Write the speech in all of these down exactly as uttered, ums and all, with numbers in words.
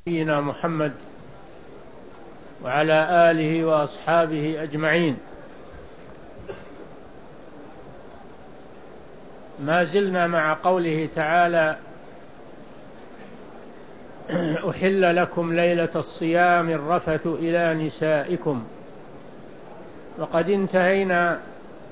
نبينا محمد وعلى آله وأصحابه أجمعين. ما زلنا مع قوله تعالى: أحل لكم ليلة الصيام الرفث إلى نسائكم. وقد انتهينا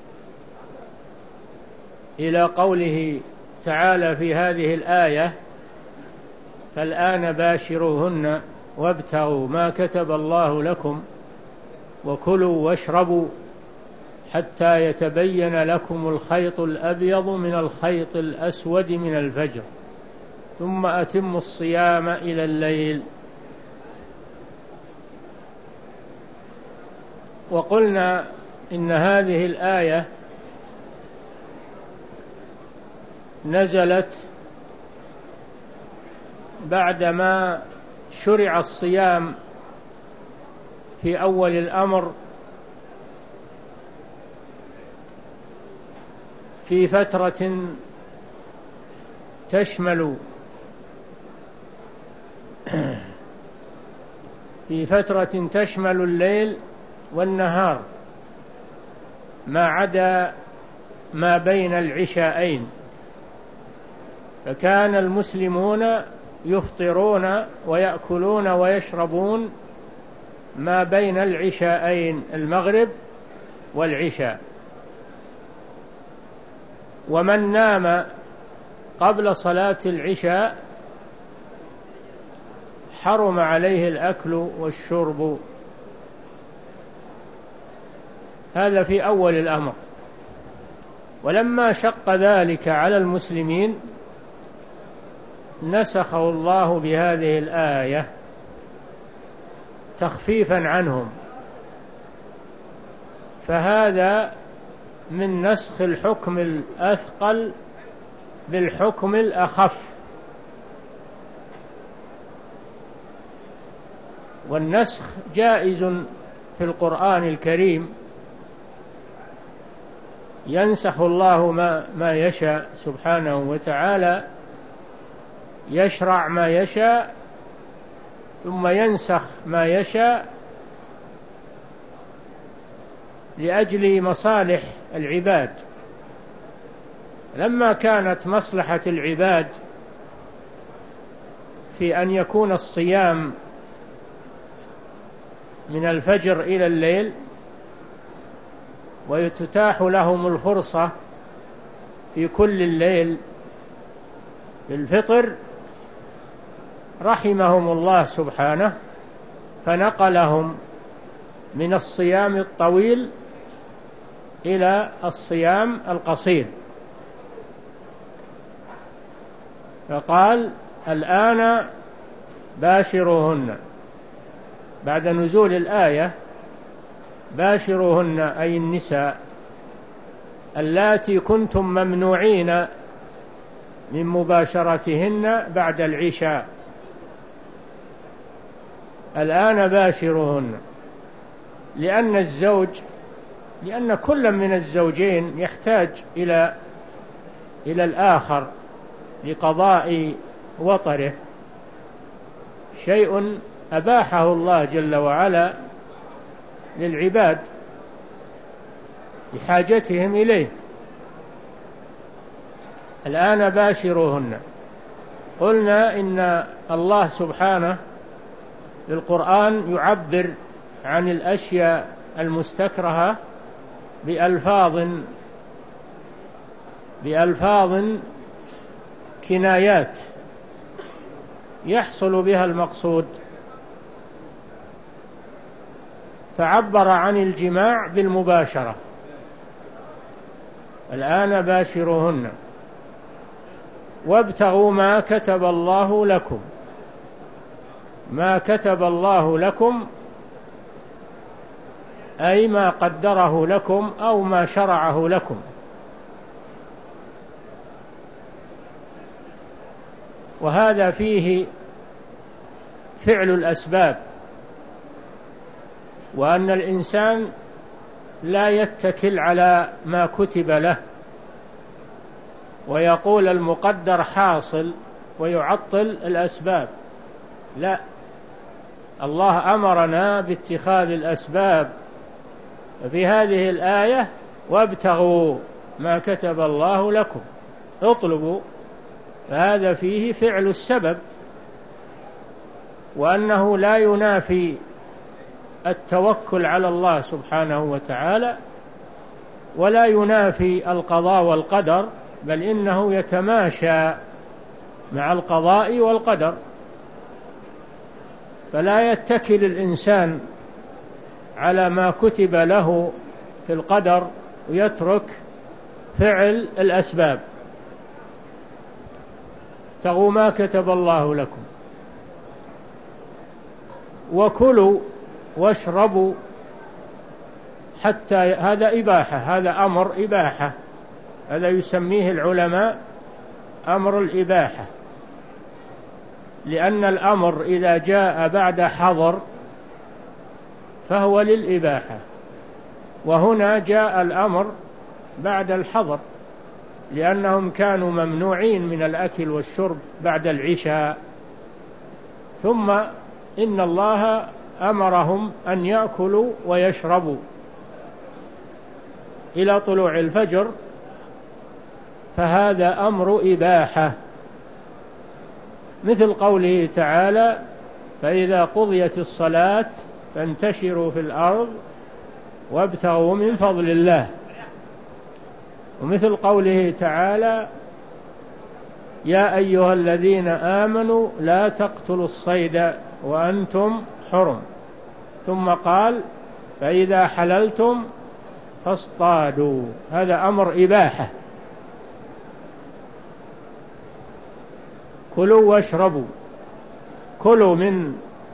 إلى قوله تعالى في هذه الآية: فالآن باشروهن وابتغوا ما كتب الله لكم وكلوا واشربوا حتى يتبين لكم الخيط الأبيض من الخيط الأسود من الفجر ثم أتموا الصيام إلى الليل. وقلنا إن هذه الآية نزلت بعدما شرع الصيام في أول الأمر في فترة تشمل في فترة تشمل الليل والنهار ما عدا ما بين العشاءين، فكان المسلمون يفطرون ويأكلون ويشربون ما بين العشاءين، المغرب والعشاء. ومن نام قبل صلاة العشاء حرم عليه الأكل والشرب. هذا في أول الأمر. ولما شق ذلك على المسلمين نسخه الله بهذه الآية تخفيفا عنهم، فهذا من نسخ الحكم الأثقل بالحكم الأخف. والنسخ جائز في القرآن الكريم، ينسخ الله ما, ما يشاء سبحانه وتعالى، يشرع ما يشاء ثم ينسخ ما يشاء لأجل مصالح العباد. لما كانت مصلحة العباد في أن يكون الصيام من الفجر إلى الليل ويتتاح لهم الفرصة في كل الليل بالفطر، رحمهم الله سبحانه فنقلهم من الصيام الطويل إلى الصيام القصير، فقال: الآن باشروهن. بعد نزول الآية: باشروهن أي النساء اللاتي كنتم ممنوعين من مباشرتهن بعد العشاء، الآن باشروهن. لأن الزوج لأن كل من الزوجين يحتاج إلى إلى الآخر لقضاء وطره، شيء أباحه الله جل وعلا للعباد لحاجتهم إليه. الآن باشروهن. قلنا إن الله سبحانه بالقرآن يعبر عن الأشياء المستكرهة بألفاظ بألفاظ كنايات يحصل بها المقصود، فعبر عن الجماع بالمباشرة: الآن باشروهن وابتغوا ما كتب الله لكم. ما كتب الله لكم أي ما قدره لكم أو ما شرعه لكم. وهذا فيه فعل الأسباب، وأن الإنسان لا يتكل على ما كتب له ويقول المقدر حاصل ويعطل الأسباب، لا، الله أمرنا باتخاذ الأسباب في هذه الآية: وابتغوا ما كتب الله لكم، اطلبوا. فهذا فيه فعل السبب، وأنه لا ينافي التوكل على الله سبحانه وتعالى، ولا ينافي القضاء والقدر، بل إنه يتماشى مع القضاء والقدر. فلا يتكل الإنسان على ما كتب له في القدر ويترك فعل الأسباب. ابتغوا ما كتب الله لكم وكلوا واشربوا حتى، هذا إباحة، هذا أمر إباحة، هذا يسميه العلماء أمر الإباحة، لأن الأمر إذا جاء بعد حظر فهو للإباحة، وهنا جاء الأمر بعد الحظر، لأنهم كانوا ممنوعين من الأكل والشرب بعد العشاء، ثم إن الله أمرهم أن يأكلوا ويشربوا إلى طلوع الفجر، فهذا أمر إباحة، مثل قوله تعالى: فإذا قضيت الصلاة فانتشروا في الأرض وابتغوا من فضل الله. ومثل قوله تعالى: يا أيها الذين آمنوا لا تقتلوا الصيد وأنتم حرم. ثم قال: فإذا حللتم فاصطادوا. هذا أمر إباحة. كلوا واشربوا، كلوا من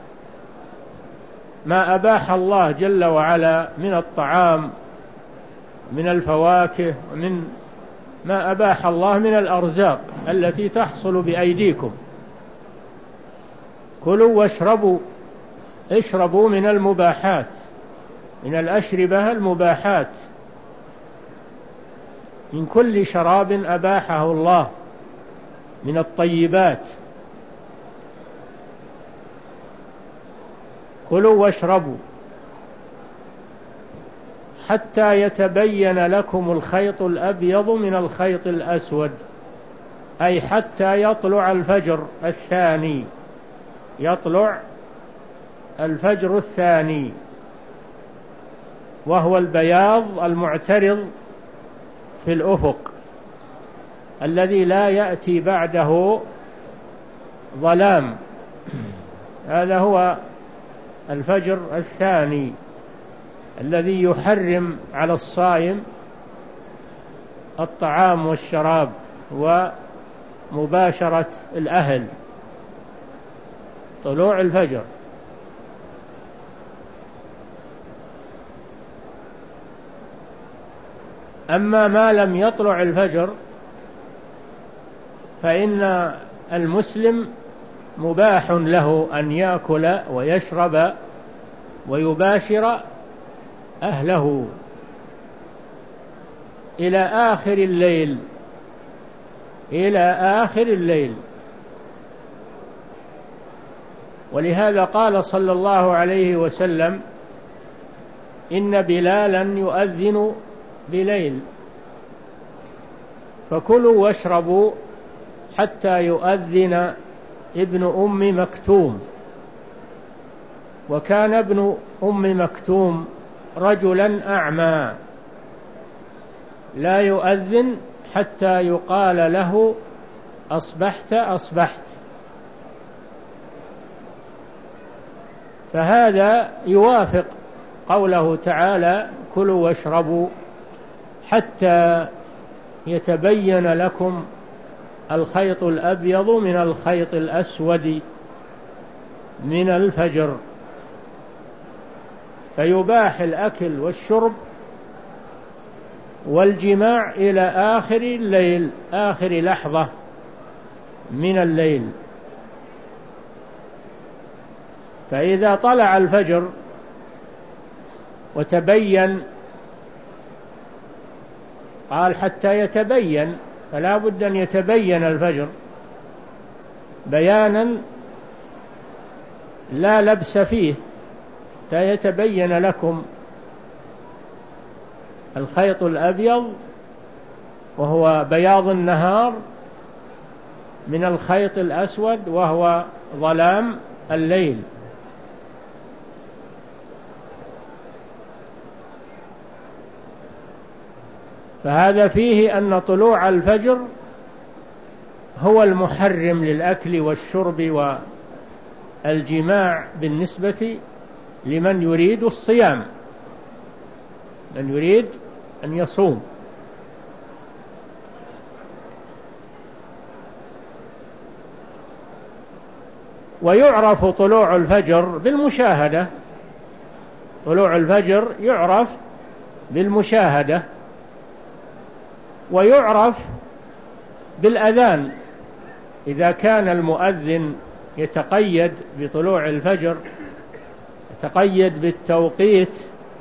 ما أباح الله جل وعلا من الطعام، من الفواكه، ومن ما أباح الله من الأرزاق التي تحصل بأيديكم. كلوا واشربوا، اشربوا من المباحات، من الأشربة المباحات، من كل شراب أباحه الله من الطيبات. كلوا واشربوا حتى يتبين لكم الخيط الأبيض من الخيط الأسود، أي حتى يطلع الفجر الثاني، يطلع الفجر الثاني، وهو البياض المعترض في الأفق الذي لا يأتي بعده ظلام. هذا هو الفجر الثاني الذي يحرم على الصائم الطعام والشراب ومباشرة الأهل، طلوع الفجر. أما ما لم يطلع الفجر فإن المسلم مباح له أن يأكل ويشرب ويباشر أهله إلى آخر الليل، إلى آخر الليل. ولهذا قال صلى الله عليه وسلم: إن بلالا يؤذن بليل، فكلوا واشربوا حتى يؤذن ابن أم مكتوم. وكان ابن أم مكتوم رجلا أعمى لا يؤذن حتى يقال له: أصبحت أصبحت. فهذا يوافق قوله تعالى: كلوا واشربوا حتى يتبين لكم الخيط الأبيض من الخيط الأسود من الفجر. فيباح الأكل والشرب والجماع إلى آخر الليل، آخر لحظة من الليل. فإذا طلع الفجر وتبين، قال حتى يتبين، فلا بد أن يتبين الفجر بيانا لا لبس فيه، فيتبين لكم الخيط الأبيض وهو بياض النهار من الخيط الأسود وهو ظلام الليل. فهذا فيه أن طلوع الفجر هو المحرم للأكل والشرب والجماع بالنسبة لمن يريد الصيام، من يريد أن يصوم. ويعرف طلوع الفجر بالمشاهدة، طلوع الفجر يعرف بالمشاهدة، ويعرف بالأذان. إذا كان المؤذن يتقيد بطلوع الفجر، يتقيد بالتوقيت،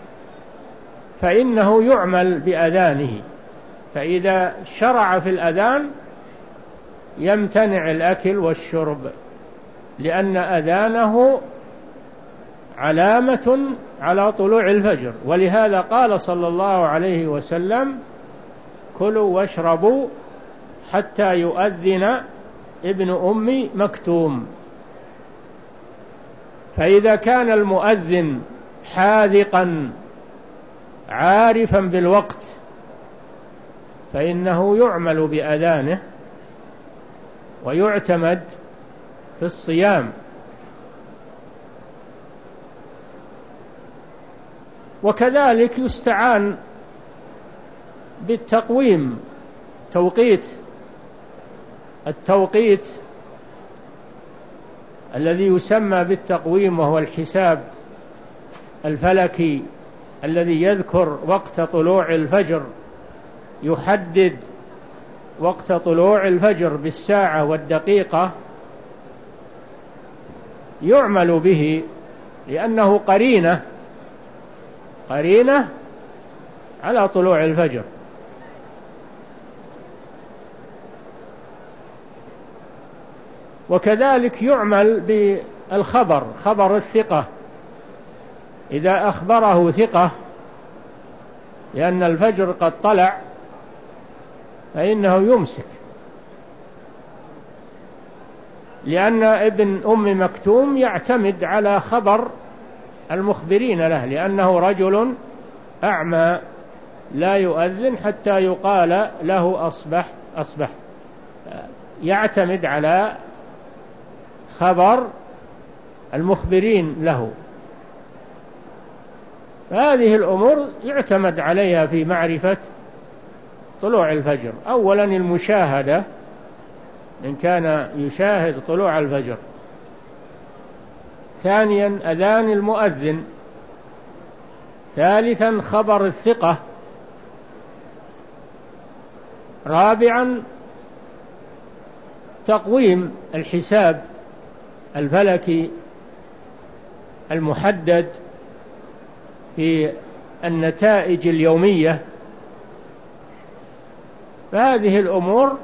فإنه يعمل بأذانه. فإذا شرع في الأذان يمتنع الأكل والشرب، لأن أذانه علامة على طلوع الفجر. ولهذا قال صلى الله عليه وسلم: كلوا واشربوا حتى يؤذن ابن أم مكتوم. فإذا كان المؤذن حاذقا عارفا بالوقت فإنه يعمل بأذانه ويعتمد في الصيام. وكذلك يستعان بالتقويم، توقيت التوقيت الذي يسمى بالتقويم، وهو الحساب الفلكي الذي يذكر وقت طلوع الفجر، يحدد وقت طلوع الفجر بالساعة والدقيقة، يعمل به لأنه قرينة قرينة على طلوع الفجر. وكذلك يعمل بالخبر، خبر الثقة، إذا أخبره ثقة لأن الفجر قد طلع فإنه يمسك، لأن ابن أم مكتوم يعتمد على خبر المخبرين له، لأنه رجل أعمى لا يؤذن حتى يقال له أصبح أصبح، يعتمد على خبر المخبرين له. هذه الأمور يعتمد عليها في معرفة طلوع الفجر. أولا المشاهدة، إن كان يشاهد طلوع الفجر. ثانيا أذان المؤذن. ثالثا خبر الثقة. رابعا تقويم الحساب الفلكي المحدد في النتائج اليومية. فهذه الأمور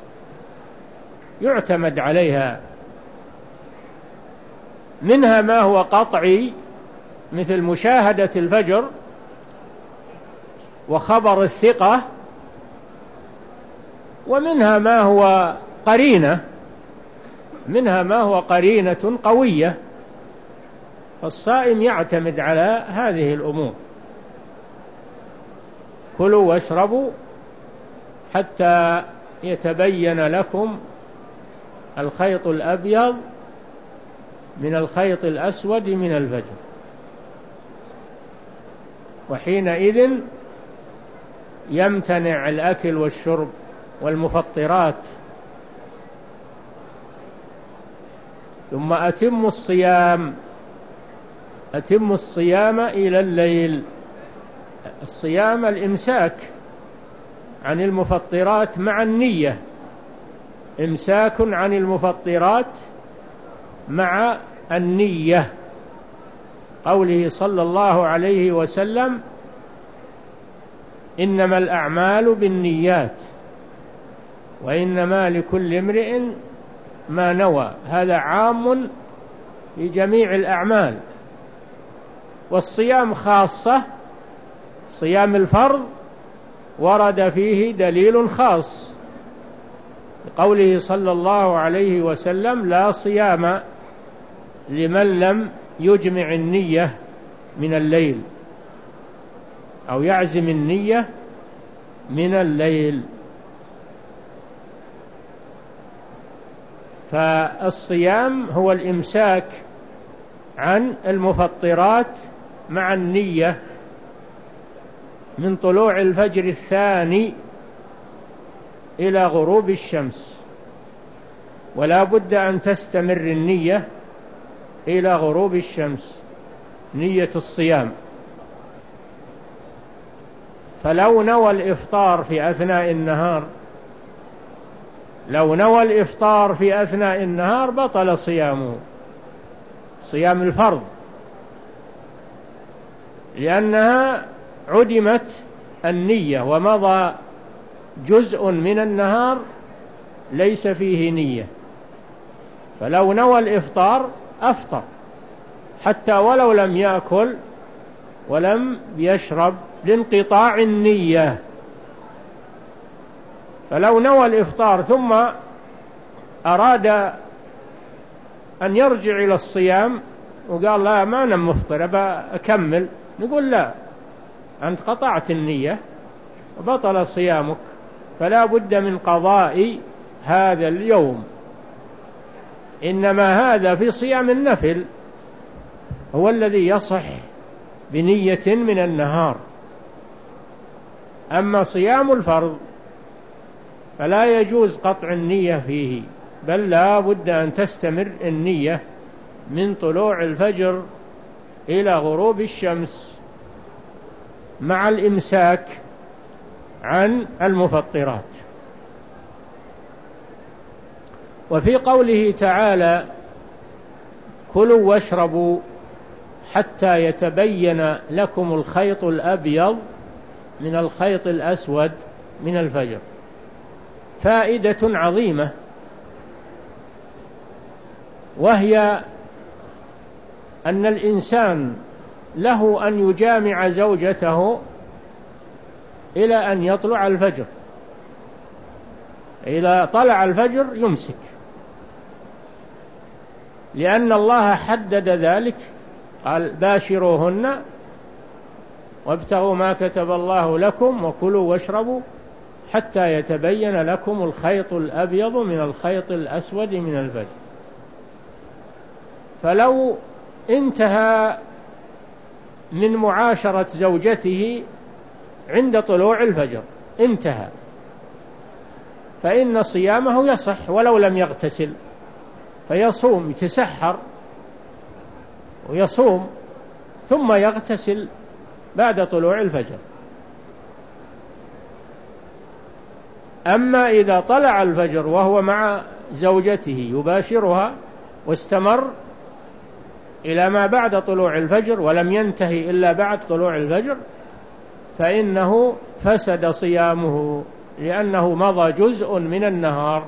يعتمد عليها، منها ما هو قطعي مثل مشاهدة الفجر وخبر الثقة، ومنها ما هو قرينة، منها ما هو قرينة قوية. فالصائم يعتمد على هذه الأمور. كلوا واشربوا حتى يتبين لكم الخيط الأبيض من الخيط الأسود من الفجر، وحينئذ يمتنع الأكل والشرب والمفطرات. ثم أتموا الصيام، أتموا الصيام إلى الليل. الصيام الإمساك عن المفطرات مع النية، إمساك عن المفطرات مع النية. قوله صلى الله عليه وسلم: إنما الأعمال بالنيات وإنما لكل امرئ ما نوى. هذا عام في جميع الأعمال. والصيام خاصة، صيام الفرض ورد فيه دليل خاص قوله صلى الله عليه وسلم: لا صيام لمن لم يجمع النية من الليل أو يعزم النية من الليل. فالصيام هو الإمساك عن المفطرات مع النية من طلوع الفجر الثاني إلى غروب الشمس، ولا بد أن تستمر النية إلى غروب الشمس، نية الصيام. فلو نوى الإفطار في أثناء النهار لو نوى الإفطار في أثناء النهار بطل صيامه، صيام الفرض، لأنها عدمت النية ومضى جزء من النهار ليس فيه نية. فلو نوى الإفطار أفطر حتى ولو لم يأكل ولم يشرب لانقطاع النية. فلو نوى الإفطار ثم أراد أن يرجع إلى الصيام وقال: لا، ما أنا مفطر أبا أكمل، نقول: لا، أنت قطعت النية وبطل صيامك، فلا بد من قضاء هذا اليوم. إنما هذا في صيام النفل هو الذي يصح بنية من النهار. أما صيام الفرض فلا يجوز قطع النية فيه، بل لا بد أن تستمر النية من طلوع الفجر إلى غروب الشمس مع الإمساك عن المفطرات. وفي قوله تعالى: كلوا واشربوا حتى يتبين لكم الخيط الأبيض من الخيط الأسود من الفجر، فائدة عظيمة، وهي أن الإنسان له أن يجامع زوجته إلى أن يطلع الفجر. إذا طلع الفجر يمسك، لأن الله حدد ذلك، قال: باشروهن وابتغوا ما كتب الله لكم وكلوا واشربوا حتى يتبين لكم الخيط الأبيض من الخيط الأسود من الفجر. فلو انتهى من معاشرة زوجته عند طلوع الفجر انتهى، فإن صيامه يصح ولو لم يغتسل، فيصوم، يتسحر ويصوم ثم يغتسل بعد طلوع الفجر. أما إذا طلع الفجر وهو مع زوجته يباشرها واستمر إلى ما بعد طلوع الفجر ولم ينتهي إلا بعد طلوع الفجر، فإنه فسد صيامه، لأنه مضى جزء من النهار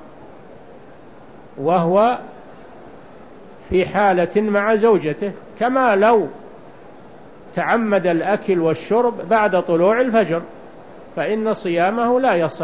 وهو في حالة مع زوجته، كما لو تعمد الأكل والشرب بعد طلوع الفجر فإن صيامه لا يصح.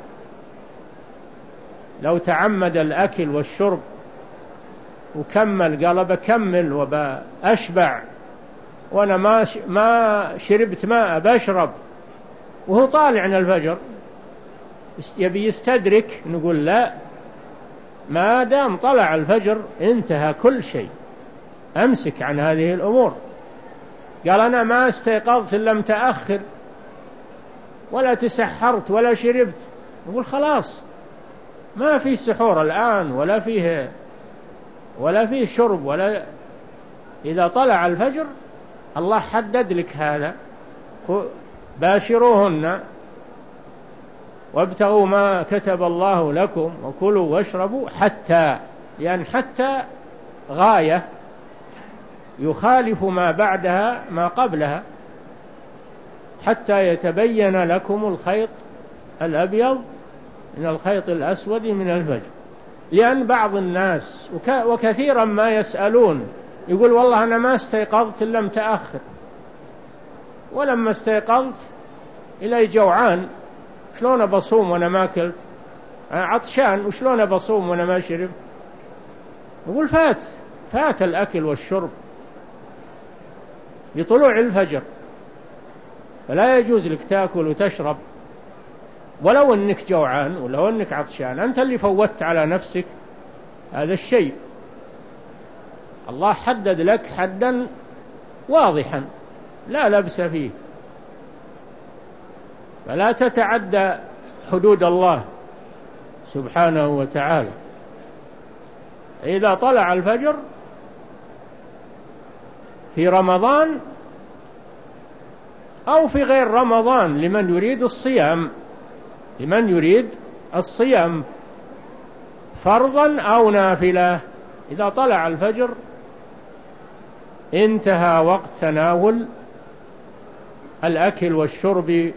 لو تعمد الأكل والشرب وكمل، قال: بكمل وبأشبع وأنا ما ما شربت ماء بشرب، وهو طالع عن الفجر يبي يستدرك، نقول: لا، ما دام طلع الفجر انتهى كل شيء، أمسك عن هذه الأمور. قال: أنا ما استيقظت إلا متأخر ولا تسحرت ولا شربت، نقول: خلاص، ما في سحور الآن ولا فيه ولا فيه شرب ولا. إذا طلع الفجر الله حدد لك هذا: باشروهن وابتغوا ما كتب الله لكم وكلوا واشربوا حتى، يعني حتى غاية يخالف ما بعدها ما قبلها، حتى يتبين لكم الخيط الأبيض من الخيط الأسود من الفجر. لأن بعض الناس وكثيرا ما يسألون يقول والله أنا ما استيقظت إلا متأخر، ولما استيقظت إلي جوعان، شلون بصوم وأنا ما أكلت؟ عطشان وشلون بصوم وأنا ما شرب؟ يقول فات فات الأكل والشرب بطلوع الفجر، فلا يجوز لك تأكل وتشرب ولو أنك جوعان ولو أنك عطشان، أنت اللي فوتت على نفسك هذا الشيء. الله حدد لك حدا واضحا لا لبس فيه، فلا تتعدى حدود الله سبحانه وتعالى. إذا طلع الفجر في رمضان أو في غير رمضان لمن يريد الصيام، لمن يريد الصيام فرضا أو نافلة، إذا طلع الفجر انتهى وقت تناول الأكل والشرب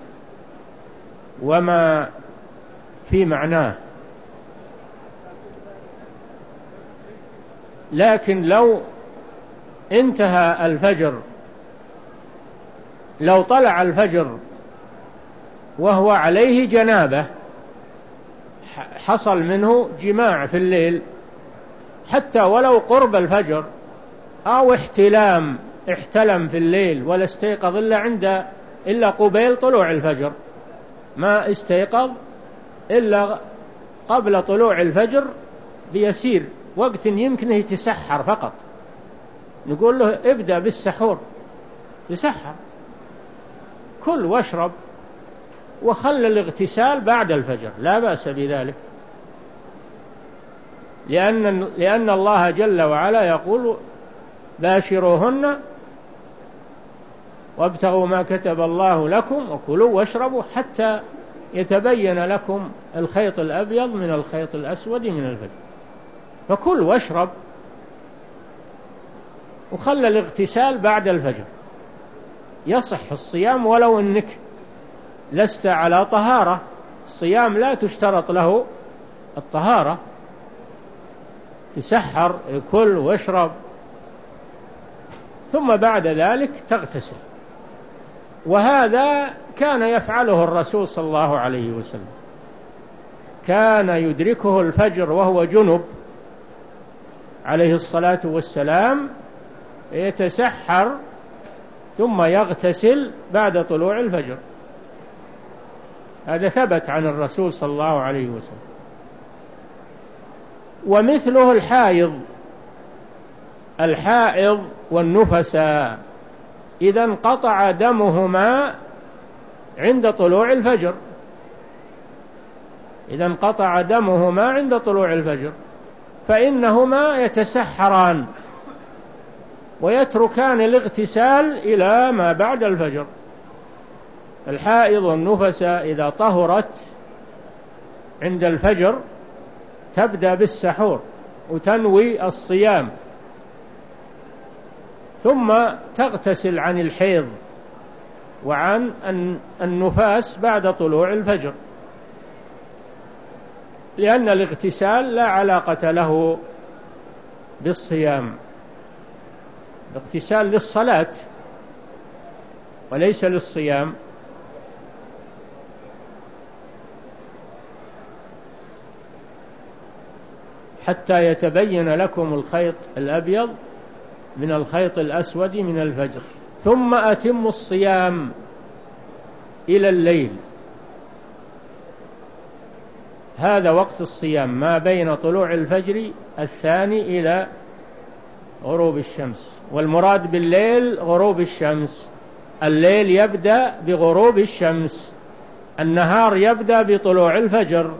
وما في معناه. لكن لو انتهى الفجر، لو طلع الفجر وهو عليه جنابة، حصل منه جماع في الليل حتى ولو قرب الفجر، أو احتلام احتلم في الليل ولا استيقظ إلا عند إلا قبيل طلوع الفجر، ما استيقظ إلا قبل طلوع الفجر بيسير وقت يمكنه يتسحر فقط، نقول له ابدأ بالسحور، تسحر، كل واشرب وخل الاغتسال بعد الفجر، لا بأس بذلك، لأن, لأن الله جل وعلا يقول باشروهن وابتغوا ما كتب الله لكم وكلوا واشربوا حتى يتبين لكم الخيط الأبيض من الخيط الأسود من الفجر، فكل واشرب وخل الاغتسال بعد الفجر، يصح الصيام ولو أنك لست على طهارة. الصيام لا تشترط له الطهارة، تسحر كل واشرب ثم بعد ذلك تغتسل، وهذا كان يفعله الرسول صلى الله عليه وسلم، كان يدركه الفجر وهو جنب عليه الصلاة والسلام، يتسحر ثم يغتسل بعد طلوع الفجر، هذا ثبت عن الرسول صلى الله عليه وسلم. ومثله الحائض، الحائض والنفساء إذا انقطع دمهما عند طلوع الفجر، إذا انقطع دمهما عند طلوع الفجر فإنهما يتسحران ويتركان الاغتسال إلى ما بعد الفجر. الحائض والنفساء إذا طهرت عند الفجر تبدأ بالسحور وتنوي الصيام، ثم تغتسل عن الحيض وعن النفاس بعد طلوع الفجر، لأن الاغتسال لا علاقة له بالصيام، الاغتسال للصلاة وليس للصيام. حتى يتبين لكم الخيط الأبيض من الخيط الأسود من الفجر، ثم أتموا الصيام إلى الليل، هذا وقت الصيام ما بين طلوع الفجر الثاني إلى غروب الشمس. والمراد بالليل غروب الشمس، الليل يبدأ بغروب الشمس، النهار يبدأ بطلوع الفجر،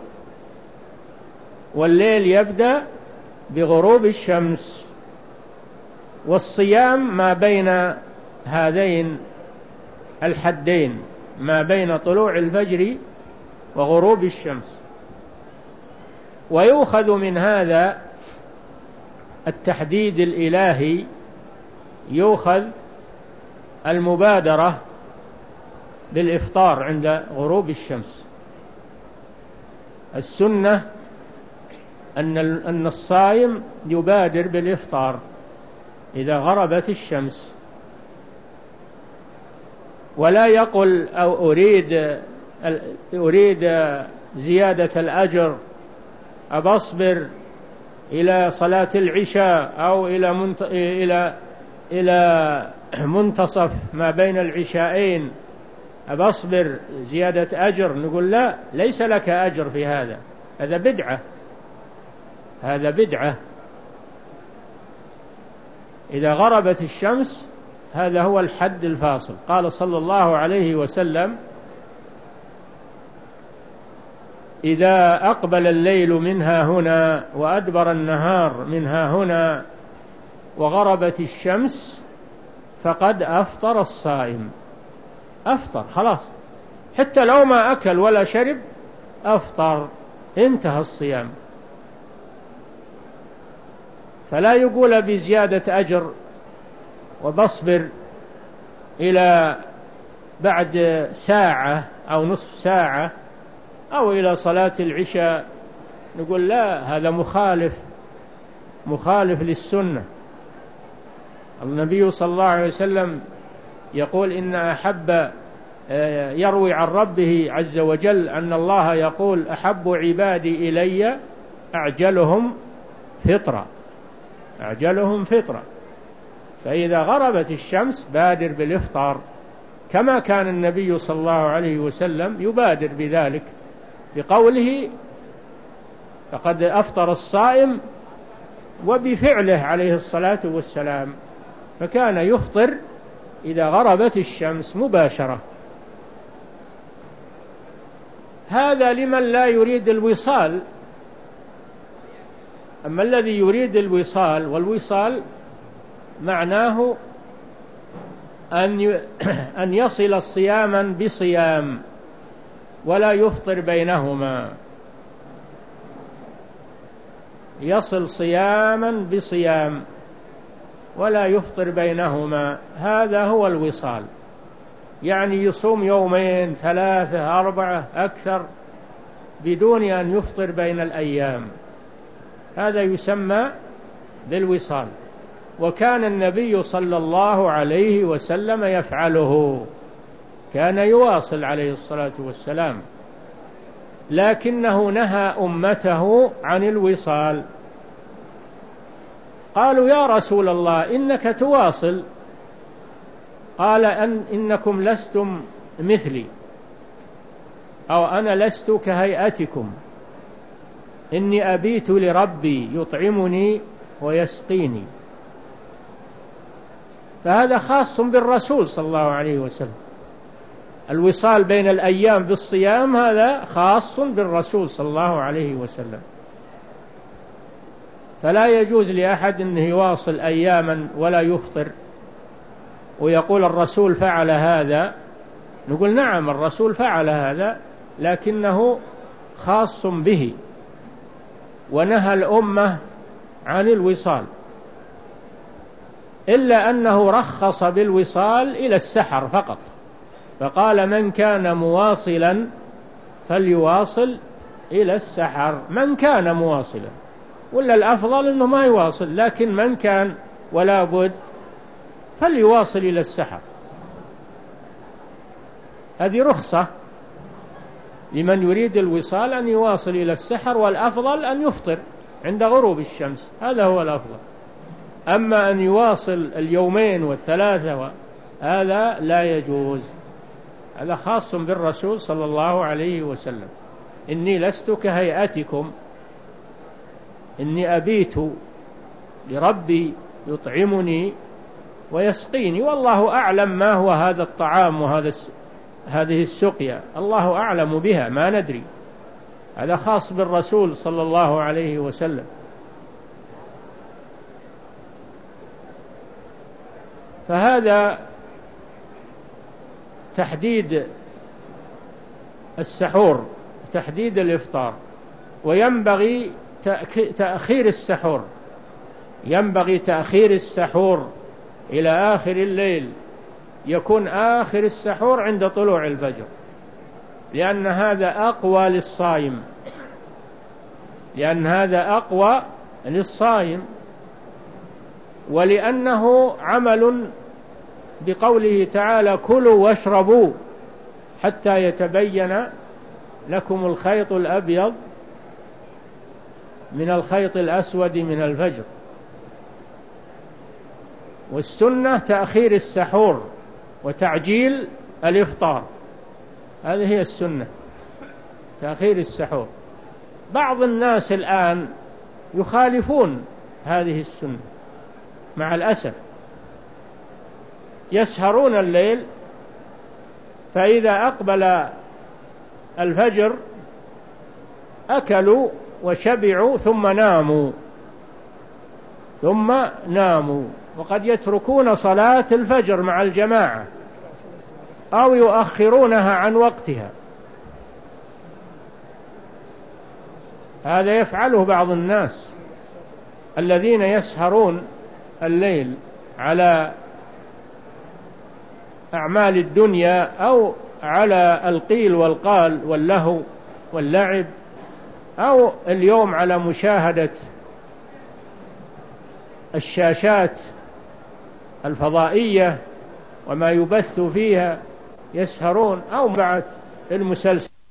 والليل يبدأ بغروب الشمس. والصيام ما بين هذين الحدين، ما بين طلوع الفجر وغروب الشمس. ويؤخذ من هذا التحديد الإلهي، يؤخذ المبادرة بالإفطار عند غروب الشمس. السنة أن أن الصائم يبادر بالإفطار إذا غربت الشمس. ولا يقل أو أريد أريد زيادة الأجر، أبصبر إلى صلاة العشاء أو إلى منت... إلى إلى منتصف ما بين العشاءين أبصبر زيادة أجر. نقول لا، ليس لك أجر في هذا، هذا بدعة، هذا بدعة. إذا غربت الشمس هذا هو الحد الفاصل. قال صلى الله عليه وسلم: إذا أقبل الليل منها هنا وأدبر النهار منها هنا وغربت الشمس فقد أفطر الصائم. أفطر خلاص، حتى لو ما أكل ولا شرب أفطر، انتهى الصيام. فلا يقول بزيادة أجر وبصبر إلى بعد ساعة أو نصف ساعة أو إلى صلاة العشاء. نقول لا، هذا مخالف مخالف للسنة. النبي صلى الله عليه وسلم يقول: إن أحب يروي عن ربه عز وجل أن الله يقول: أحب عبادي إلي أعجلهم فطرة، أعجلهم فطرة. فإذا غربت الشمس بادر بالإفطار، كما كان النبي صلى الله عليه وسلم يبادر بذلك بقوله: فقد أفطر الصائم، وبفعله عليه الصلاة والسلام، فكان يفطر إذا غربت الشمس مباشرة. هذا لمن لا يريد الوصال. أما الذي يريد الوصال، والوصال معناه أن أن يصل صياما بصيام ولا يفطر بينهما، يصل صياما بصيام ولا يفطر بينهما، هذا هو الوصال. يعني يصوم يومين ثلاثة أربعة أكثر بدون أن يفطر بين الأيام، هذا يسمى بالوصال. وكان النبي صلى الله عليه وسلم يفعله، كان يواصل عليه الصلاة والسلام، لكنه نهى أمته عن الوصال. قالوا: يا رسول الله إنك تواصل. قال: أن إنكم لستم مثلي، أو أنا لست كهيئتكم، إني أبيت لربي يطعمني ويسقيني. فهذا خاص بالرسول صلى الله عليه وسلم. الوصال بين الأيام بالصيام هذا خاص بالرسول صلى الله عليه وسلم، فلا يجوز لأحد أنه يواصل أياما ولا يفطر ويقول الرسول فعل هذا. نقول نعم، الرسول فعل هذا، لكنه خاص به، ونهى الأمة عن الوصال، إلا أنه رخص بالوصال إلى السحر فقط، فقال: من كان مواصلا فليواصل إلى السحر، من كان مواصلا، ولا الأفضل أنه ما يواصل، لكن من كان ولا بد فليواصل إلى السحر. هذه رخصة لمن يريد الوصال أن يواصل إلى السحر، والأفضل أن يفطر عند غروب الشمس، هذا هو الأفضل. أما أن يواصل اليومين والثلاثة هذا لا يجوز، هذا خاص بالرسول صلى الله عليه وسلم. إني لست كهيئتكم، إني أبيت لربي يطعمني ويسقيني، والله أعلم ما هو هذا الطعام وهذا هذه السقيا، الله أعلم بها، ما ندري، هذا خاص بالرسول صلى الله عليه وسلم. فهذا تحديد السحور، تحديد الإفطار. وينبغي تأخير السحور، ينبغي تأخير السحور إلى آخر الليل، يكون آخر السحور عند طلوع الفجر، لأن هذا أقوى للصائم، لأن هذا أقوى للصائم. ولأنه عمل بقوله تعالى كلوا واشربوا حتى يتبين لكم الخيط الأبيض من الخيط الأسود من الفجر. والسنة تأخير السحور وتعجيل الإفطار، هذه هي السنة، تأخير السحور. بعض الناس الآن يخالفون هذه السنة مع الأسف، يسهرون الليل، فإذا أقبل الفجر أكلوا وشبعوا ثم ناموا ثم ناموا وقد يتركون صلاة الفجر مع الجماعة أو يؤخرونها عن وقتها. هذا يفعله بعض الناس الذين يسهرون الليل على أعمال الدنيا أو على القيل والقال واللهو واللعب، أو اليوم على مشاهدة الشاشات الفضائية وما يبث فيها، يسهرون، أو بعد المسلسل